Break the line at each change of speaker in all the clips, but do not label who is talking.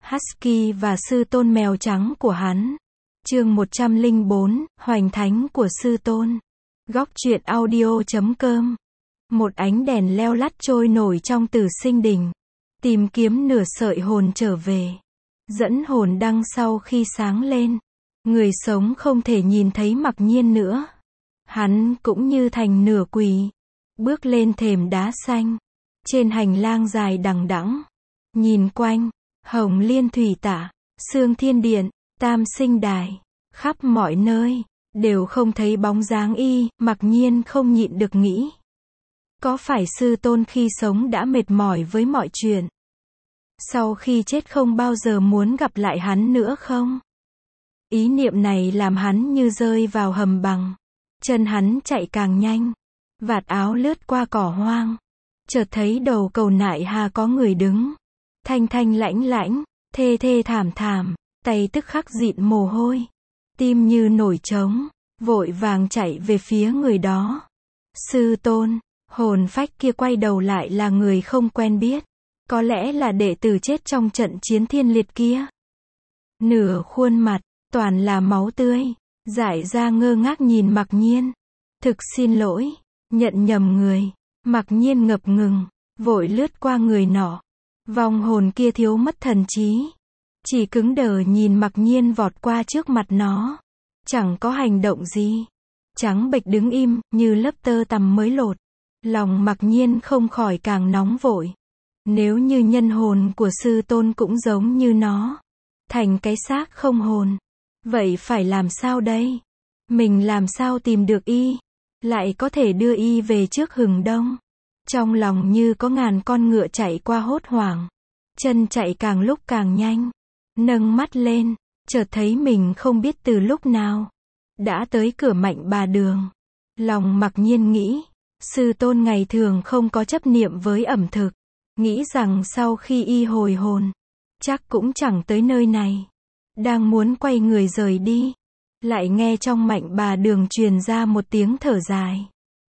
Husky và sư tôn mèo trắng của hắn. Chương 104, Hoành thánh của sư tôn. Góc truyện audio.com. Một ánh đèn leo lắt trôi nổi trong Tử Sinh Đình. Tìm kiếm nửa sợi hồn trở về. Dẫn hồn đăng sau khi sáng lên. Người sống không thể nhìn thấy Mặc Nhiên nữa. Hắn cũng như thành nửa quỷ. Bước lên thềm đá xanh. Trên hành lang dài đằng đẵng. Nhìn quanh. Hồng Liên Thủy Tạ, Sương Thiên Điện, Tam Sinh Đài, khắp mọi nơi, đều không thấy bóng dáng y. Mặc Nhiên không nhịn được nghĩ. Có phải sư tôn khi sống đã mệt mỏi với mọi chuyện? Sau khi chết không bao giờ muốn gặp lại hắn nữa không? Ý niệm này làm hắn như rơi vào hầm băng. Chân hắn chạy càng nhanh. Vạt áo lướt qua cỏ hoang. Chợt thấy đầu cầu Nại Hà có người đứng. Thanh thanh lãnh lãnh, thê thê thảm thảm, tay tức khắc dịn mồ hôi. Tim như nổi trống, vội vàng chạy về phía người đó. Sư tôn, hồn phách kia quay đầu lại là người không quen biết. Có lẽ là đệ tử chết trong trận chiến thiên liệt kia. Nửa khuôn mặt, toàn là máu tươi, dại ra ngơ ngác nhìn Mặc Nhiên. Thực xin lỗi, nhận nhầm người. Mặc Nhiên ngập ngừng, vội lướt qua người nọ. Vong hồn kia thiếu mất thần trí. Chỉ cứng đờ nhìn Mặc Nhiên vọt qua trước mặt nó. Chẳng có hành động gì. Trắng bệch đứng im, như lớp tơ tằm mới lột. Lòng Mặc Nhiên không khỏi càng nóng vội. Nếu như nhân hồn của sư tôn cũng giống như nó. Thành cái xác không hồn. Vậy phải làm sao đây? Mình làm sao tìm được y? Lại có thể đưa y về trước Hừng Đông? Trong lòng như có ngàn con ngựa chạy qua hốt hoảng. Chân chạy càng lúc càng nhanh. Nâng mắt lên, chợt thấy mình không biết từ lúc nào. Đã tới cửa Mạnh Bà Đường. Lòng Mặc Nhiên nghĩ, sư tôn ngày thường không có chấp niệm với ẩm thực. Nghĩ rằng sau khi y hồi hồn, chắc cũng chẳng tới nơi này. Đang muốn quay người rời đi. Lại nghe trong Mạnh Bà Đường truyền ra một tiếng thở dài.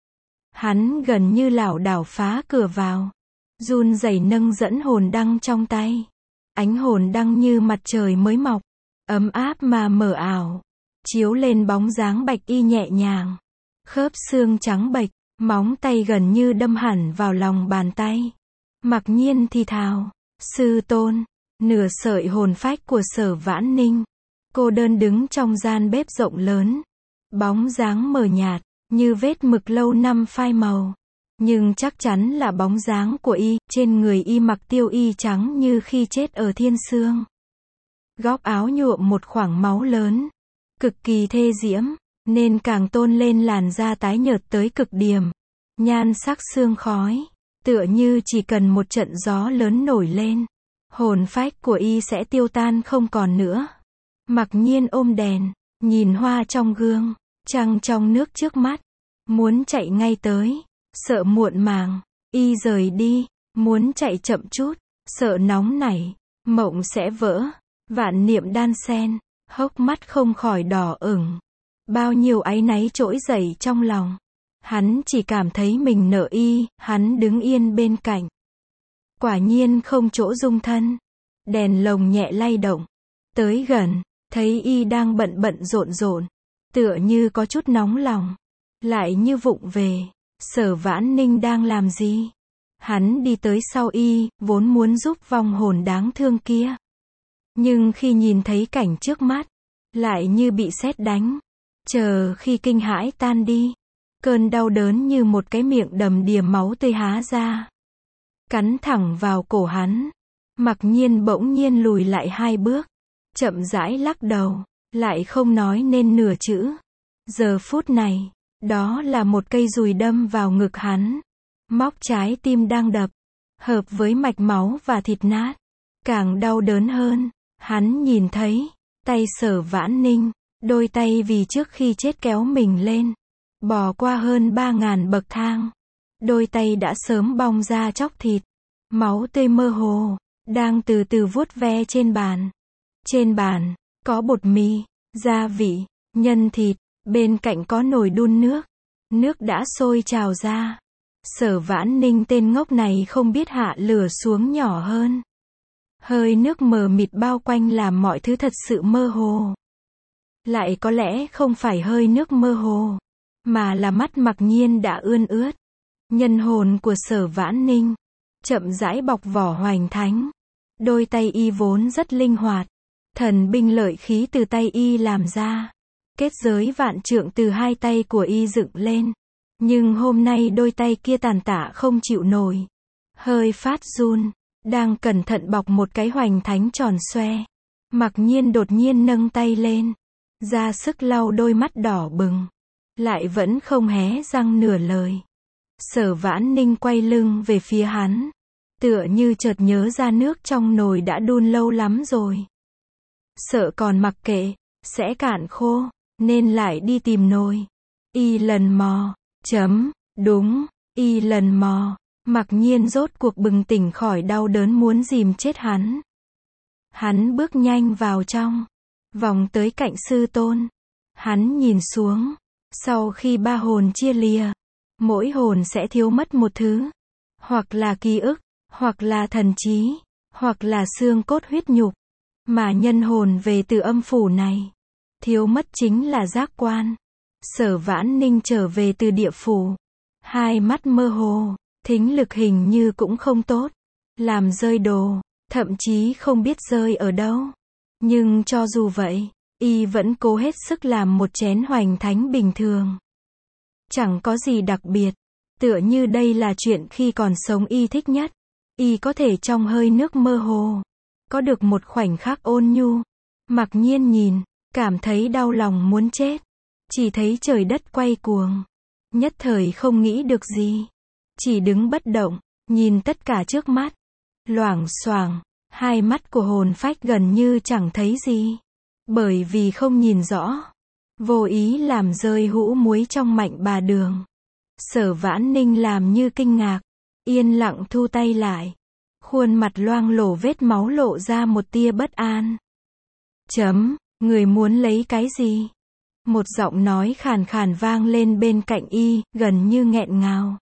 Hắn gần như lảo đảo phá cửa vào. Run rẩy nâng dẫn hồn đăng trong tay. Ánh hồn đăng như mặt trời mới mọc. Ấm áp mà mờ ảo. Chiếu lên bóng dáng bạch y nhẹ nhàng. Khớp xương trắng bệch. Móng tay gần như đâm hẳn vào lòng bàn tay. Mặc Nhiên thì thào. Sư tôn. Nửa sợi hồn phách của Sở Vãn Ninh. Cô đơn đứng trong gian bếp rộng lớn. Bóng dáng mờ nhạt. Như vết mực lâu năm phai màu. Nhưng chắc chắn là bóng dáng của y. Trên người y mặc tiêu y trắng như khi chết ở Thiên Sương. Góc áo nhuộm một khoảng máu lớn. Cực kỳ thê diễm. Nên càng tôn lên làn da tái nhợt tới cực điểm. Nhan sắc sương khói. Tựa như chỉ cần một trận gió lớn nổi lên. Hồn phách của y sẽ tiêu tan không còn nữa. Mặc Nhiên ôm đèn. Nhìn hoa trong gương. Trăng trong nước trước mắt. Muốn chạy ngay tới. Sợ muộn màng. Y rời đi. Muốn chạy chậm chút. Sợ nóng nảy. Mộng sẽ vỡ. Vạn niệm đan xen. Hốc mắt không khỏi đỏ ửng. Bao nhiêu áy náy trỗi dậy trong lòng. Hắn chỉ cảm thấy mình nợ y. Hắn đứng yên bên cạnh. Quả nhiên không chỗ dung thân. Đèn lồng nhẹ lay động. Tới gần. Thấy y đang bận rộn rộn. Tựa như có chút nóng lòng. Lại như vụng về. Sở Vãn Ninh đang làm gì? Hắn đi tới sau y, vốn muốn giúp vong hồn đáng thương kia. Nhưng khi nhìn thấy cảnh trước mắt, lại như bị sét đánh. Chờ khi kinh hãi tan đi. Cơn đau đớn như một cái miệng đầm đìa máu tươi há ra. Cắn thẳng vào cổ hắn. Mặc Nhiên bỗng nhiên lùi lại 2 bước. Chậm rãi lắc đầu. Lại không nói nên nửa chữ. Giờ phút này, đó là một cây dùi đâm vào ngực hắn. Móc trái tim đang đập. Hợp với mạch máu và thịt nát. Càng đau đớn hơn. Hắn nhìn thấy. Tay Sở Vãn Ninh. Đôi tay vì trước khi chết kéo mình lên. Bò qua hơn 3.000 bậc thang. Đôi tay đã sớm bong ra chóc thịt. Máu tươi mơ hồ. Đang từ từ vuốt ve trên bàn. Trên bàn. Có bột mì. Gia vị. Nhân thịt. Bên cạnh có nồi đun nước. Nước đã sôi trào ra. Sở Vãn Ninh tên ngốc này không biết hạ lửa xuống nhỏ hơn. Hơi nước mờ mịt bao quanh làm mọi thứ thật sự mơ hồ. Lại có lẽ không phải hơi nước mơ hồ, mà là mắt Mặc Nhiên đã ươn ướt. Nhân hồn của Sở Vãn Ninh chậm rãi bọc vỏ hoành thánh. Đôi tay y vốn rất linh hoạt. Thần binh lợi khí từ tay y làm ra. Kết giới vạn trượng từ hai tay của y dựng lên. Nhưng hôm nay đôi tay kia tàn tạ không chịu nổi. Hơi phát run. Đang cẩn thận bọc một cái hoành thánh tròn xoe. Mặc Nhiên đột nhiên nâng tay lên. Ra sức lau đôi mắt đỏ bừng. Lại vẫn không hé răng nửa lời. Sở Vãn Ninh quay lưng về phía hắn. Tựa như chợt nhớ ra nước trong nồi đã đun lâu lắm rồi. Sợ còn mặc kệ, sẽ cạn khô, nên lại đi tìm nồi. Y lần mò, đúng, y lần mò. Mặc Nhiên rốt cuộc bừng tỉnh khỏi đau đớn muốn dìm chết hắn. Hắn bước nhanh vào trong, vòng tới cạnh sư tôn. Hắn nhìn xuống, sau khi ba hồn chia lìa, mỗi hồn sẽ thiếu mất một thứ. Hoặc là ký ức, hoặc là thần trí, hoặc là xương cốt huyết nhục. Mà nhân hồn về từ âm phủ này, thiếu mất chính là giác quan. Sở Vãn Ninh trở về từ địa phủ. Hai mắt mơ hồ, thính lực hình như cũng không tốt. Làm rơi đồ, thậm chí không biết rơi ở đâu. Nhưng cho dù vậy, y vẫn cố hết sức làm một chén hoành thánh bình thường. Chẳng có gì đặc biệt. Tựa như đây là chuyện khi còn sống y thích nhất. Y có thể trong hơi nước mơ hồ, có được một khoảnh khắc ôn nhu. Mặc Nhiên nhìn, cảm thấy đau lòng muốn chết. Chỉ thấy trời đất quay cuồng. Nhất thời không nghĩ được gì. Chỉ đứng bất động, nhìn tất cả trước mắt. Loảng xoảng, hai mắt của hồn phách gần như chẳng thấy gì. Bởi vì không nhìn rõ. Vô ý làm rơi hũ muối trong mạnh bà đường. Sở Vãn Ninh làm như kinh ngạc. Yên lặng thu tay lại. Khuôn mặt loang lổ vết máu lộ ra một tia bất an. Người muốn lấy cái gì? Một giọng nói khàn khàn vang lên bên cạnh y, gần như nghẹn ngào.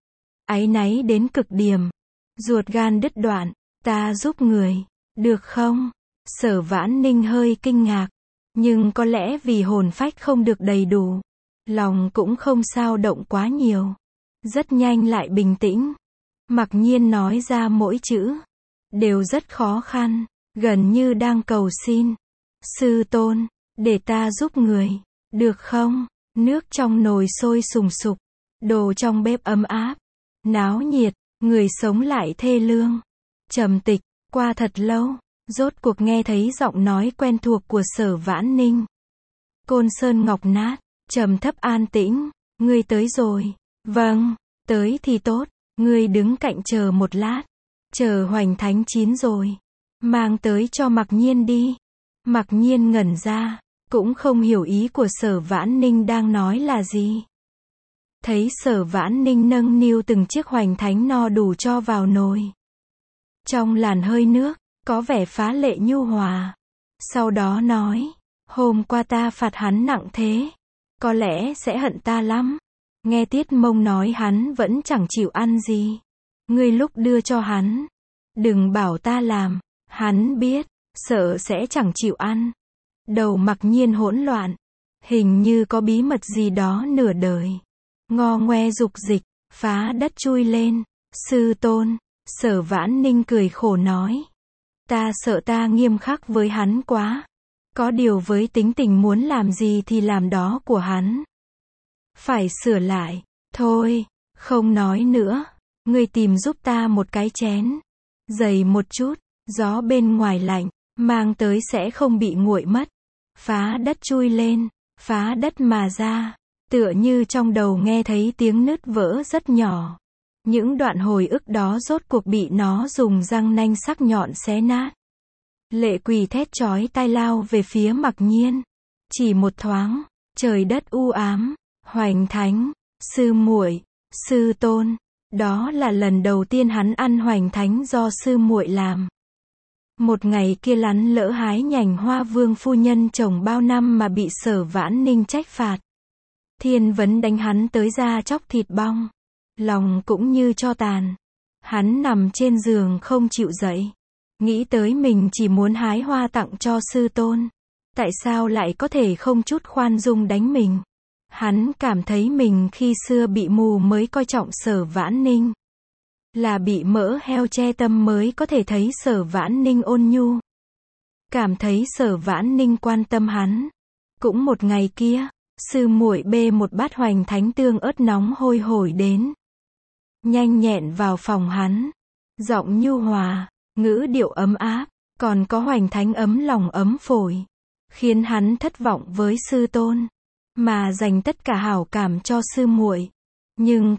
Áy náy đến cực điểm. Ruột gan đứt đoạn. Ta giúp người, được không? Sở Vãn Ninh hơi kinh ngạc. Nhưng có lẽ vì hồn phách không được đầy đủ. Lòng cũng không sao động quá nhiều. Rất nhanh lại bình tĩnh. Mặc Nhiên nói ra mỗi chữ. Đều rất khó khăn. Gần như đang cầu xin. Sư tôn, để ta giúp người. Được không? Nước trong nồi sôi sùng sục. Đồ trong bếp ấm áp. Náo nhiệt. Người sống lại thê lương. Trầm tịch. Qua thật lâu. Rốt cuộc nghe thấy giọng nói quen thuộc của Sở Vãn Ninh. Côn sơn ngọc nát. Trầm thấp an tĩnh. Ngươi tới rồi. Vâng. Tới thì tốt. Ngươi đứng cạnh chờ một lát. Chờ hoành thánh chín rồi. Mang tới cho Mặc Nhiên đi. Mặc Nhiên ngẩn ra. Cũng không hiểu ý của Sở Vãn Ninh đang nói là gì. Thấy Sở Vãn Ninh nâng niu từng chiếc hoành thánh no đủ cho vào nồi. Trong làn hơi nước, có vẻ phá lệ nhu hòa. Sau đó nói. Hôm qua ta phạt hắn nặng thế. Có lẽ sẽ hận ta lắm. Nghe Tiết Mông nói hắn vẫn chẳng chịu ăn gì. Ngươi lúc đưa cho hắn. Đừng bảo ta làm. Hắn biết. Sợ sẽ chẳng chịu ăn. Đầu Mặc Nhiên hỗn loạn. Hình như có bí mật gì đó nửa đời. Ngo ngoe dục dịch. Phá đất chui lên. Sư tôn. Sở Vãn Ninh cười khổ nói. Ta sợ ta nghiêm khắc với hắn quá. Có điều với tính tình muốn làm gì thì làm đó của hắn. Phải sửa lại. Thôi, không nói nữa. Ngươi tìm giúp ta một cái chén. Dày một chút. Gió bên ngoài lạnh. Mang tới sẽ không bị nguội mất. Phá đất chui lên. Phá đất mà ra. Tựa như trong đầu nghe thấy tiếng nứt vỡ rất nhỏ. Những đoạn hồi ức đó rốt cuộc bị nó dùng răng nanh sắc nhọn xé nát. Lệ Quỳ thét chói tai lao về phía Mặc Nhiên. Chỉ một thoáng, trời đất u ám. Hoành thánh, sư muội, sư tôn. Đó là lần đầu tiên hắn ăn hoành thánh do sư muội làm. Một ngày kia lắn lỡ hái nhành hoa vương phu nhân trồng bao năm mà bị Sở Vãn Ninh trách phạt. Thiên vấn đánh hắn tới da chóc thịt bong. Lòng cũng như tro tàn. Hắn nằm trên giường không chịu dậy. Nghĩ tới mình chỉ muốn hái hoa tặng cho sư tôn. Tại sao lại có thể không chút khoan dung đánh mình? Hắn cảm thấy mình khi xưa bị mù mới coi trọng Sở Vãn Ninh. Là bị mỡ heo che tâm mới có thể thấy Sở Vãn Ninh ôn nhu. Cảm thấy Sở Vãn Ninh quan tâm hắn. Cũng một ngày kia, sư muội bê một bát hoành thánh tương ớt nóng hôi hổi đến. Nhanh nhẹn vào phòng hắn. Giọng nhu hòa, ngữ điệu ấm áp, còn có hoành thánh ấm lòng ấm phổi. Khiến hắn thất vọng với sư tôn. Mà dành tất cả hảo cảm cho sư muội. Nhưng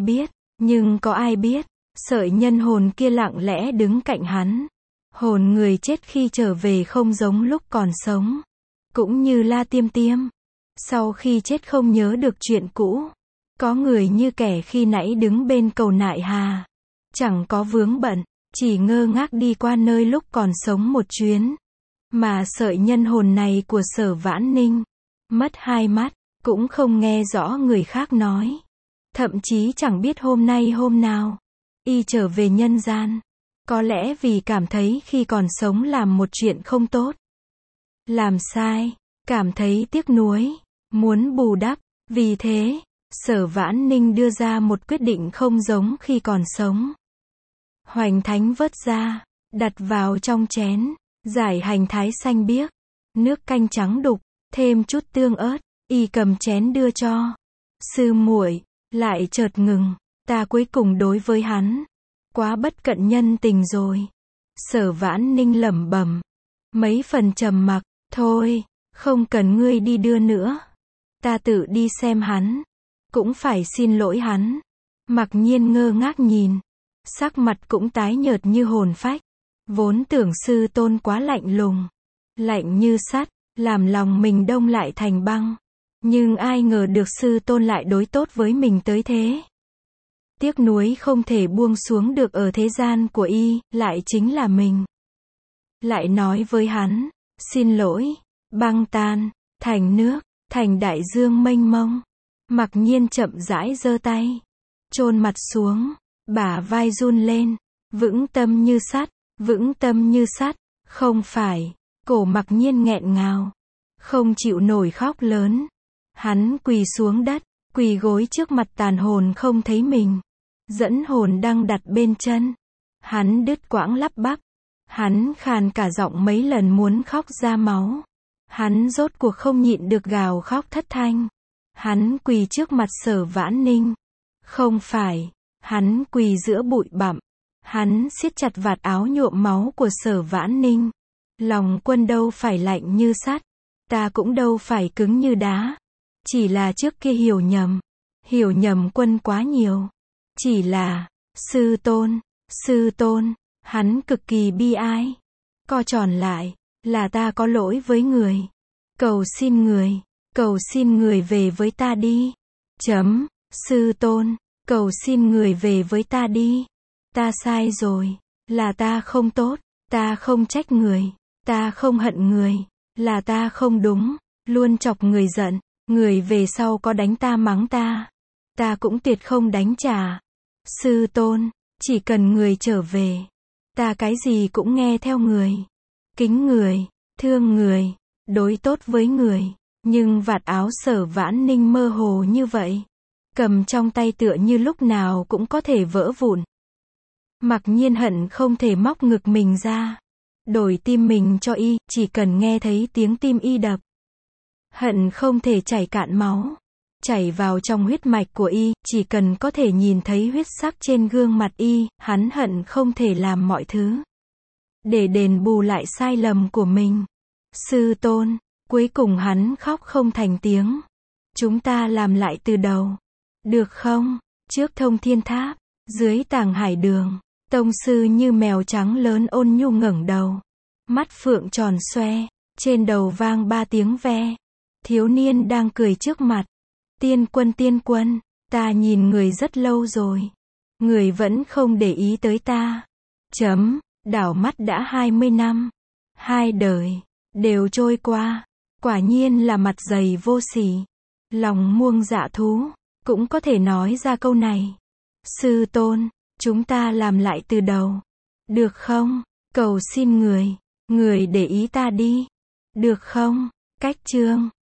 có ai biết, sợi nhân hồn kia lặng lẽ đứng cạnh hắn. Hồn người chết khi trở về không giống lúc còn sống. Cũng như La Tiêm Tiêm. Sau khi chết không nhớ được chuyện cũ. Có người như kẻ khi nãy đứng bên cầu nại hà. Chẳng có vướng bận, chỉ ngơ ngác đi qua nơi lúc còn sống một chuyến. Mà sợi nhân hồn này của Sở Vãn Ninh, mất hai mắt, cũng không nghe rõ người khác nói. Thậm chí chẳng biết hôm nay hôm nào, y trở về nhân gian. Có lẽ vì cảm thấy khi còn sống làm một chuyện không tốt. Làm sai, cảm thấy tiếc nuối, muốn bù đắp. Vì thế, Sở Vãn Ninh đưa ra một quyết định không giống khi còn sống. Hoành thánh vớt ra, đặt vào trong chén, giải hành thái xanh biếc, nước canh trắng đục, thêm chút tương ớt, y cầm chén đưa cho. Sư muội, lại chợt ngừng, ta cuối cùng đối với hắn, quá bất cận nhân tình rồi. Sở Vãn Ninh lẩm bẩm, mấy phần trầm mặc, thôi, không cần ngươi đi đưa nữa. Ta tự đi xem hắn, cũng phải xin lỗi hắn. Mặc Nhiên ngơ ngác nhìn, sắc mặt cũng tái nhợt như hồn phách. Vốn tưởng sư tôn quá lạnh lùng, lạnh như sắt, làm lòng mình đông lại thành băng. Nhưng ai ngờ được sư tôn lại đối tốt với mình tới thế. Tiếc nuối không thể buông xuống được ở thế gian của y, lại chính là mình. Lại nói với hắn, xin lỗi, băng tan, thành nước, thành đại dương mênh mông. Mặc Nhiên chậm rãi giơ tay, chôn mặt xuống, bả vai run lên, vững tâm như sắt, vững tâm như sắt. Không phải, cổ Mặc Nhiên nghẹn ngào, không chịu nổi khóc lớn. Hắn quỳ xuống đất, quỳ gối trước mặt tàn hồn không thấy mình. Dẫn hồn đang đặt bên chân. Hắn đứt quãng lắp bắp. Hắn khàn cả giọng mấy lần muốn khóc ra máu. Hắn rốt cuộc không nhịn được gào khóc thất thanh. Hắn quỳ trước mặt Sở Vãn Ninh. Không phải, hắn quỳ giữa bụi bặm. Hắn siết chặt vạt áo nhuộm máu của Sở Vãn Ninh. Lòng Quân đâu phải lạnh như sắt, ta cũng đâu phải cứng như đá. Chỉ là trước kia hiểu nhầm Quân quá nhiều. Chỉ là, sư tôn, hắn cực kỳ bi ai. Co tròn lại, là ta có lỗi với người. Cầu xin người về với ta đi. Sư tôn, cầu xin người về với ta đi. Ta sai rồi, là ta không tốt, ta không trách người, ta không hận người, là ta không đúng, luôn chọc người giận, người về sau có đánh ta mắng ta cũng tuyệt không đánh trả. Sư tôn, chỉ cần người trở về, ta cái gì cũng nghe theo người, kính người, thương người, đối tốt với người. Nhưng vạt áo Sở Vãn Ninh mơ hồ như vậy, cầm trong tay tựa như lúc nào cũng có thể vỡ vụn. Mặc Nhiên hận không thể móc ngực mình ra, đổi tim mình cho y, chỉ cần nghe thấy tiếng tim y đập. Hận không thể chảy cạn máu, chảy vào trong huyết mạch của y, chỉ cần có thể nhìn thấy huyết sắc trên gương mặt y, hắn hận không thể làm mọi thứ để đền bù lại sai lầm của mình. Sư tôn, cuối cùng hắn khóc không thành tiếng. Chúng ta làm lại từ đầu, được không? Trước Thông Thiên Tháp, dưới Tàng Hải Đường, tông sư như mèo trắng lớn ôn nhu ngẩng đầu, mắt phượng tròn xoe, trên đầu vang 3 tiếng ve. Thiếu niên đang cười trước mặt. Tiên quân, ta nhìn người rất lâu rồi, người vẫn không để ý tới ta. Đảo mắt đã 20 năm, 2 đời đều trôi qua, quả nhiên là mặt dày vô sỉ, lòng muông dạ thú, cũng có thể nói ra câu này. Sư tôn, chúng ta làm lại từ đầu, được không? Cầu xin người để ý ta đi. Được không? Cách chương